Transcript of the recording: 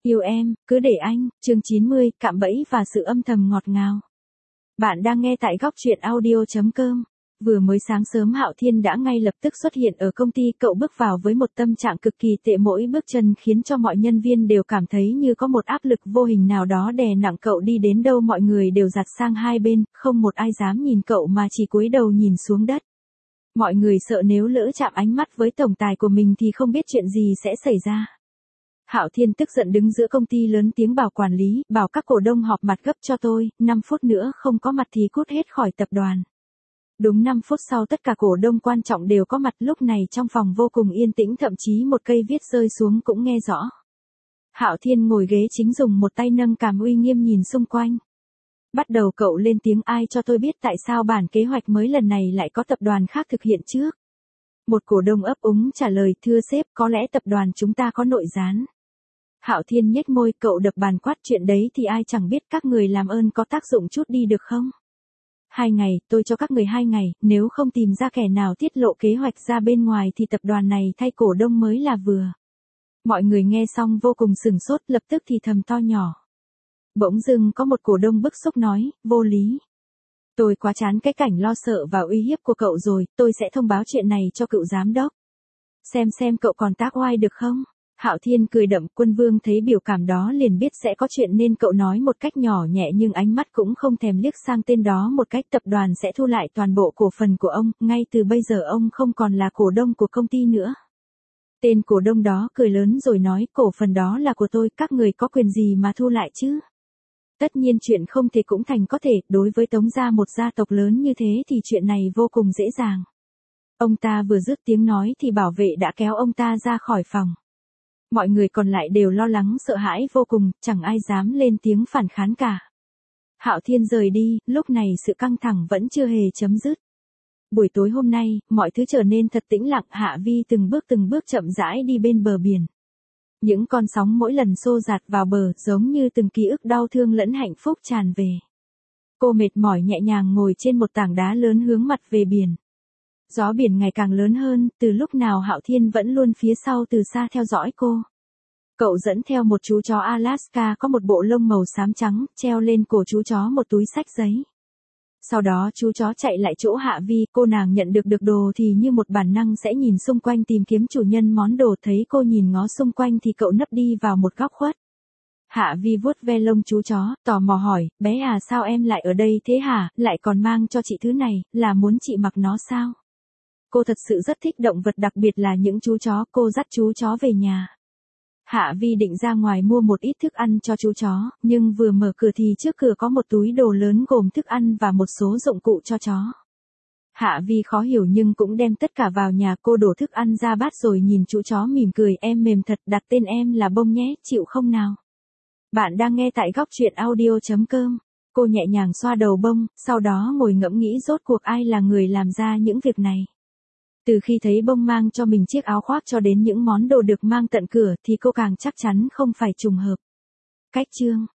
Yêu em, cứ để anh, chương 90, cạm bẫy và sự âm thầm ngọt ngào. Bạn đang nghe tại góc truyện audio.com. Vừa mới sáng sớm Hạo Thiên đã ngay lập tức xuất hiện ở công ty, cậu bước vào với một tâm trạng cực kỳ tệ, mỗi bước chân khiến cho mọi nhân viên đều cảm thấy như có một áp lực vô hình nào đó đè nặng cậu, đi đến đâu mọi người đều giạt sang hai bên, không một ai dám nhìn cậu mà chỉ cúi đầu nhìn xuống đất. Mọi người sợ nếu lỡ chạm ánh mắt với tổng tài của mình thì không biết chuyện gì sẽ xảy ra. Hạo Thiên tức giận đứng giữa công ty lớn tiếng bảo quản lý, bảo các cổ đông họp mặt gấp cho tôi, 5 phút nữa không có mặt thì cút hết khỏi tập đoàn. Đúng 5 phút sau tất cả cổ đông quan trọng đều có mặt, lúc này trong phòng vô cùng yên tĩnh, thậm chí một cây viết rơi xuống cũng nghe rõ. Hạo Thiên ngồi ghế chính dùng một tay nâng cằm uy nghiêm nhìn xung quanh. Bắt đầu cậu lên tiếng, ai cho tôi biết tại sao bản kế hoạch mới lần này lại có tập đoàn khác thực hiện trước. Một cổ đông ấp úng trả lời, thưa sếp, có lẽ tập đoàn chúng ta có nội gián. Hạo Thiên nhếch môi, cậu đập bàn quát, chuyện đấy thì ai chẳng biết, các người làm ơn có tác dụng chút đi được không? 2 ngày, tôi cho các người 2 ngày, nếu không tìm ra kẻ nào tiết lộ kế hoạch ra bên ngoài thì tập đoàn này thay cổ đông mới là vừa. Mọi người nghe xong vô cùng sửng sốt, lập tức thì thầm to nhỏ. Bỗng dưng có một cổ đông bức xúc nói, vô lý. Tôi quá chán cái cảnh lo sợ và uy hiếp của cậu rồi, tôi sẽ thông báo chuyện này cho cựu giám đốc. Xem cậu còn tác oai được không? Hạo Thiên cười đậm, Quân Vương thấy biểu cảm đó liền biết sẽ có chuyện nên cậu nói một cách nhỏ nhẹ nhưng ánh mắt cũng không thèm liếc sang tên đó một cách, tập đoàn sẽ thu lại toàn bộ cổ phần của ông, ngay từ bây giờ ông không còn là cổ đông của công ty nữa. Tên cổ đông đó cười lớn rồi nói, cổ phần đó là của tôi, các người có quyền gì mà thu lại chứ? Tất nhiên chuyện không thể cũng thành có thể, đối với Tống gia, một gia tộc lớn như thế thì chuyện này vô cùng dễ dàng. Ông ta vừa dứt tiếng nói thì bảo vệ đã kéo ông ta ra khỏi phòng. Mọi người còn lại đều lo lắng sợ hãi vô cùng, chẳng ai dám lên tiếng phản kháng cả. Hạo Thiên rời đi, lúc này sự căng thẳng vẫn chưa hề chấm dứt. Buổi tối hôm nay, mọi thứ trở nên thật tĩnh lặng, Hạ Vi từng bước chậm rãi đi bên bờ biển. Những con sóng mỗi lần xô dạt vào bờ giống như từng ký ức đau thương lẫn hạnh phúc tràn về. Cô mệt mỏi nhẹ nhàng ngồi trên một tảng đá lớn hướng mặt về biển. Gió biển ngày càng lớn hơn, từ lúc nào Hạo Thiên vẫn luôn phía sau từ xa theo dõi cô. Cậu dẫn theo một chú chó Alaska có một bộ lông màu xám trắng, treo lên cổ chú chó một túi xách giấy. Sau đó chú chó chạy lại chỗ Hạ Vi, cô nàng nhận được đồ thì như một bản năng sẽ nhìn xung quanh tìm kiếm chủ nhân món đồ, thấy cô nhìn ngó xung quanh thì cậu nấp đi vào một góc khuất. Hạ Vi vuốt ve lông chú chó, tò mò hỏi, bé à, sao em lại ở đây thế hả, lại còn mang cho chị thứ này, là muốn chị mặc nó sao? Cô thật sự rất thích động vật, đặc biệt là những chú chó, cô dắt chú chó về nhà. Hạ Vi định ra ngoài mua một ít thức ăn cho chú chó, nhưng vừa mở cửa thì trước cửa có một túi đồ lớn gồm thức ăn và một số dụng cụ cho chó. Hạ Vi khó hiểu nhưng cũng đem tất cả vào nhà, cô đổ thức ăn ra bát rồi nhìn chú chó mỉm cười, em mềm thật, đặt tên em là Bông nhé, chịu không nào? Bạn đang nghe tại góc truyện audio.com. Cô nhẹ nhàng xoa đầu Bông, sau đó ngồi ngẫm nghĩ rốt cuộc ai là người làm ra những việc này. Từ khi thấy Bông mang cho mình chiếc áo khoác cho đến những món đồ được mang tận cửa thì cô càng chắc chắn không phải trùng hợp. Cách chương